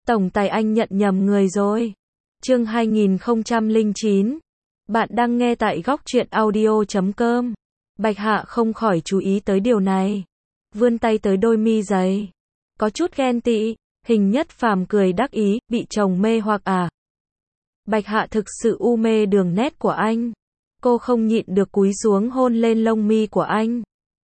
Tổng tài anh nhận nhầm người rồi. Chương 2009. Bạn đang nghe tại góc truyện audio.com. Bạch Hạ không khỏi chú ý tới điều này. Vươn tay tới đôi mi giày. Có chút ghen tị. Hình Nhất Phàm cười đắc ý, bị chồng mê hoặc à. Bạch Hạ thực sự u mê đường nét của anh. Cô không nhịn được cúi xuống hôn lên lông mi của anh.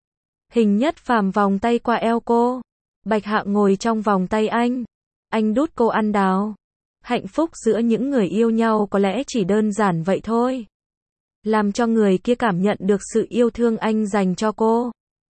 Hình Nhất Phàm vòng tay qua eo cô. Bạch Hạ ngồi trong vòng tay anh. Anh đút cô ăn đào. Hạnh phúc giữa những người yêu nhau có lẽ chỉ đơn giản vậy thôi. Làm cho người kia cảm nhận được sự yêu thương anh dành cho cô.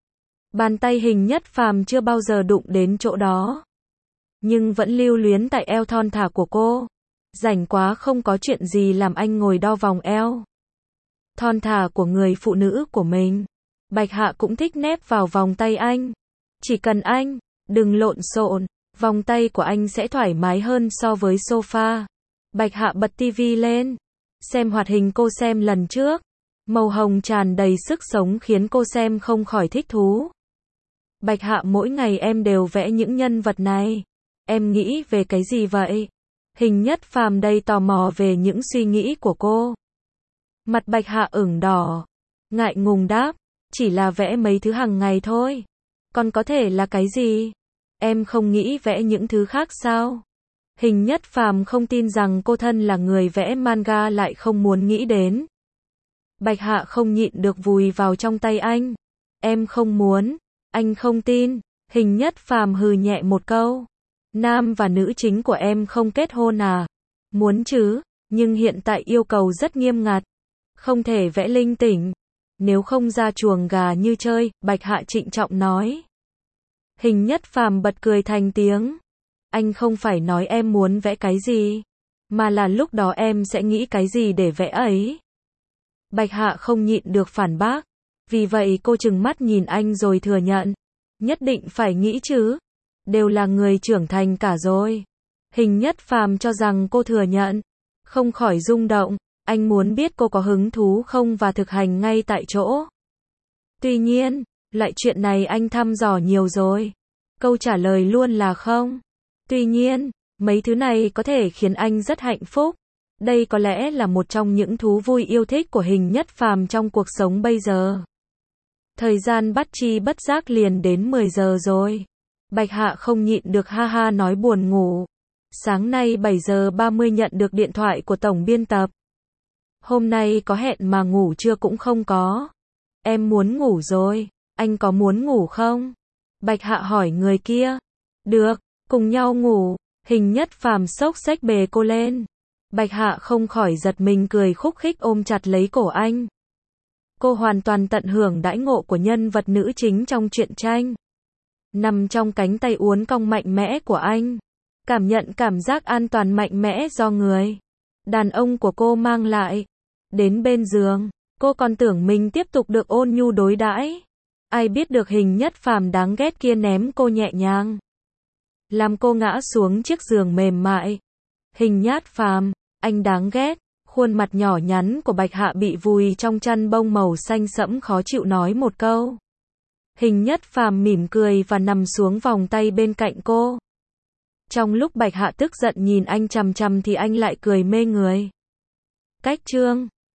Bàn tay Hình Nhất Phàm chưa bao giờ đụng đến chỗ đó. Nhưng vẫn lưu luyến tại eo thon thả của cô. Rảnh quá không có chuyện gì làm anh ngồi đo vòng eo thon thả của người phụ nữ của mình. Bạch Hạ cũng thích nép vào vòng tay anh. Chỉ cần anh đừng lộn xộn, vòng tay của anh sẽ thoải mái hơn so với sofa. Bạch Hạ bật tivi lên, xem hoạt hình cô xem lần trước. Màu hồng tràn đầy sức sống khiến cô xem không khỏi thích thú. Bạch Hạ, mỗi ngày em đều vẽ những nhân vật này. Em nghĩ về cái gì vậy? Hình Nhất Phàm đầy tò mò về những suy nghĩ của cô. Mặt Bạch Hạ ửng đỏ, ngại ngùng đáp, chỉ là vẽ mấy thứ hàng ngày thôi. Còn có thể là cái gì? Em không nghĩ vẽ những thứ khác sao? Hình Nhất Phàm không tin rằng cô thân là người vẽ manga lại không muốn nghĩ đến. Bạch Hạ không nhịn được vùi vào trong tay anh. Em không muốn, anh không tin. Hình Nhất Phàm hừ nhẹ một câu. Nam và nữ chính của em không kết hôn à? Muốn chứ, nhưng hiện tại yêu cầu rất nghiêm ngặt. Không thể vẽ linh tinh. Nếu không ra chuồng gà như chơi, Bạch Hạ trịnh trọng nói. Hình Nhất Phàm bật cười thành tiếng. Anh không phải nói em muốn vẽ cái gì, mà là lúc đó em sẽ nghĩ cái gì để vẽ ấy. Bạch Hạ không nhịn được phản bác. Vì vậy cô trừng mắt nhìn anh rồi thừa nhận. Nhất định phải nghĩ chứ. Đều là người trưởng thành cả rồi. Hình Nhất Phàm cho rằng cô thừa nhận. Không khỏi rung động. Anh muốn biết cô có hứng thú không và thực hành ngay tại chỗ. Tuy nhiên, loại chuyện này anh thăm dò nhiều rồi. Câu trả lời luôn là không. Tuy nhiên, mấy thứ này có thể khiến anh rất hạnh phúc. Đây có lẽ là một trong những thú vui yêu thích của Hình Nhất Phàm trong cuộc sống bây giờ. Thời gian bắt chi bất giác liền đến 10 giờ rồi. Bạch Hạ không nhịn được ha ha nói buồn ngủ. Sáng nay 7 giờ 30 nhận được điện thoại của tổng biên tập. Hôm nay có hẹn mà ngủ trưa cũng không có. Em muốn ngủ rồi, anh có muốn ngủ không? Bạch Hạ hỏi người kia. Được, cùng nhau ngủ. Hình Nhất Phàm xốc xách bế cô lên. Bạch Hạ không khỏi giật mình cười khúc khích ôm chặt lấy cổ anh. Cô hoàn toàn tận hưởng đãi ngộ của nhân vật nữ chính trong truyện tranh. Nằm trong cánh tay uốn cong mạnh mẽ của anh. Cảm nhận cảm giác an toàn mạnh mẽ do người đàn ông của cô mang lại. Đến bên giường, cô còn tưởng mình tiếp tục được ôn nhu đối đãi. Ai biết được Hình Nhất Phàm đáng ghét kia ném cô nhẹ nhàng, làm cô ngã xuống chiếc giường mềm mại. Hình Nhất Phàm, anh đáng ghét. Khuôn mặt nhỏ nhắn của Bạch Hạ bị vùi trong chăn bông màu xanh sẫm khó chịu nói một câu. Hình Nhất Phàm mỉm cười và nằm xuống vòng tay bên cạnh cô. Trong lúc Bạch Hạ tức giận nhìn anh chằm chằm thì anh lại cười mê người. Cách chương